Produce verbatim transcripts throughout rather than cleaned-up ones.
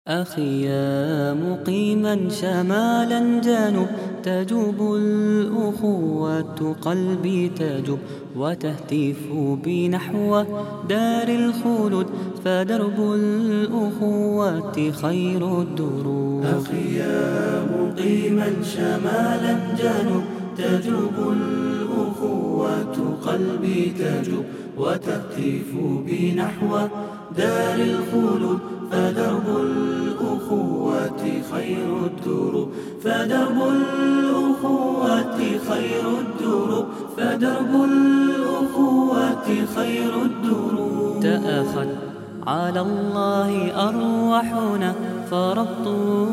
أخي يا مقيما شمالا جنوب، تجوب الأخوة قلبي تجوب، وتهتف بي نحو دار الخلود، فدرب الأخوة خير الدروب. أخي يا مقيما شمالا جنوب، تجوب الأخوة قلبي تجوب، وتهتف بي نحو دار الخلود، فدرب الأخوة خير الدروب، فدرب الأخوة خير الدروب، فدرب الأخوة خير الدروب. تأخت على الله أرواحنا، فربط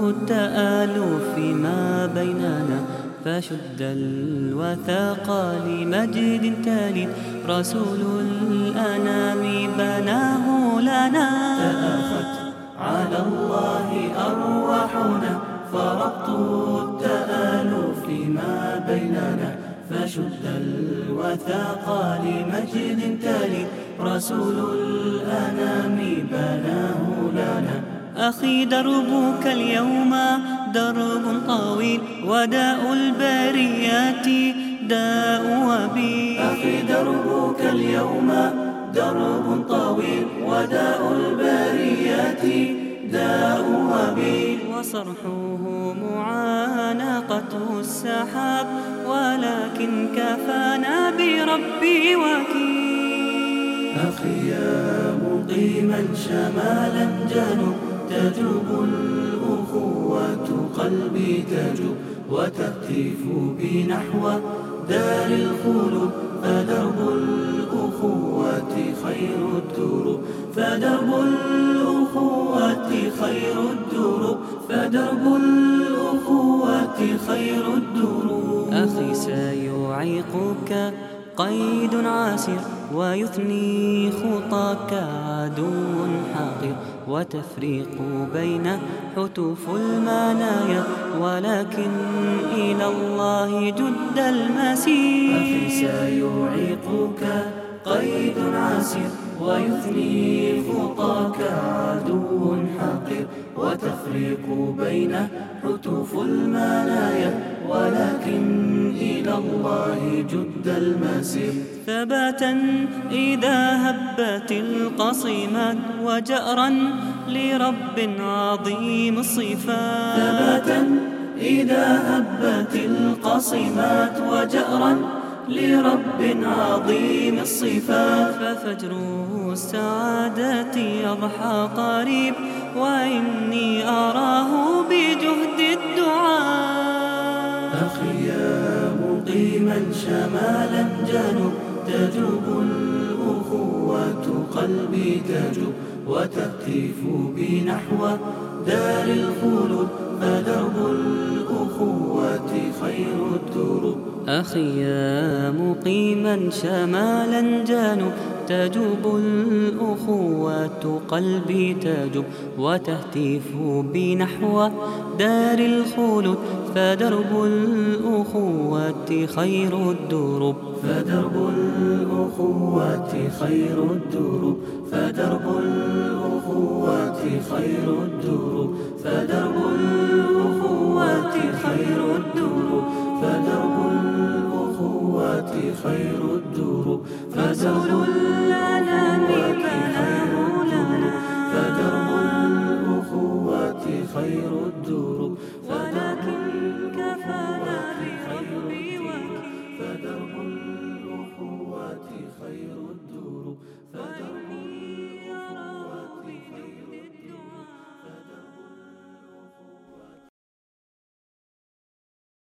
التآلف ما بيننا، فشد الوثاق لمجد تالي، رسول الأنام بناه لنا. تأخت على الله أرواحنا، فربط التآلف ما بيننا، فشد الوثاق لمجد تالي، رسول الأنام بناه لنا. أخي دربك اليوم درب طويل، وداء البريات داء وبيل. أخي دربك اليوم درب طويل، وداء البريات داء وبيل. وصرحه معانقة السحاب، ولكن كفانا بربي وكيل. أخي يا مقيما شمالا جنوب، تجوب الأخوة قلبي تجوب، وتهتف بي نحو دار الخلود، فدرب الأخوة خير الدروب، فدرب الأخوة خير الدروب، فدرب الأخوة خير الدروب. أخي سيعيقك قيد عاسر، ويثني خطاك عدو حاقر، وتفريق بين حتوف المنايا، ولكن إلى الله جد المسير. أخي سيعيقك قيد عاسر، ويثني خطاك عدو حقير، وتفريق بين حتوف المنايا، ولكن إلى الله جد المسير. ثباتا إذا هبت القصيمات، وجأرا لرب عظيم الصفات. ثباتا إذا هبت القصيمات، وجأرا لرب عظيم الصفات. ففجر السعادة يضحى قريب، وإني أراه بجهد الدعاء. أخي يا مقيما شمالا جنوب، تجوب الأخوة قلبي تجوب، وتهتف بي نحو دار الخلود، فدرب الأخوة خير الدروب. أخي يا مقيما شمالا جنوب، تجوب الأخوة قلبي تجوب، وتهتف بي نحو دار الخلود، فدرب الأخوة خير الدروب، فدرب الأخوة خير الدروب، فدرب الأخوة خير الدروب، فدرب الأخوة خير الدروب، فدرب الأخوة خير الدروب، فدرب الأنام بناه لنا، فدرب الأخوة خير الدروب.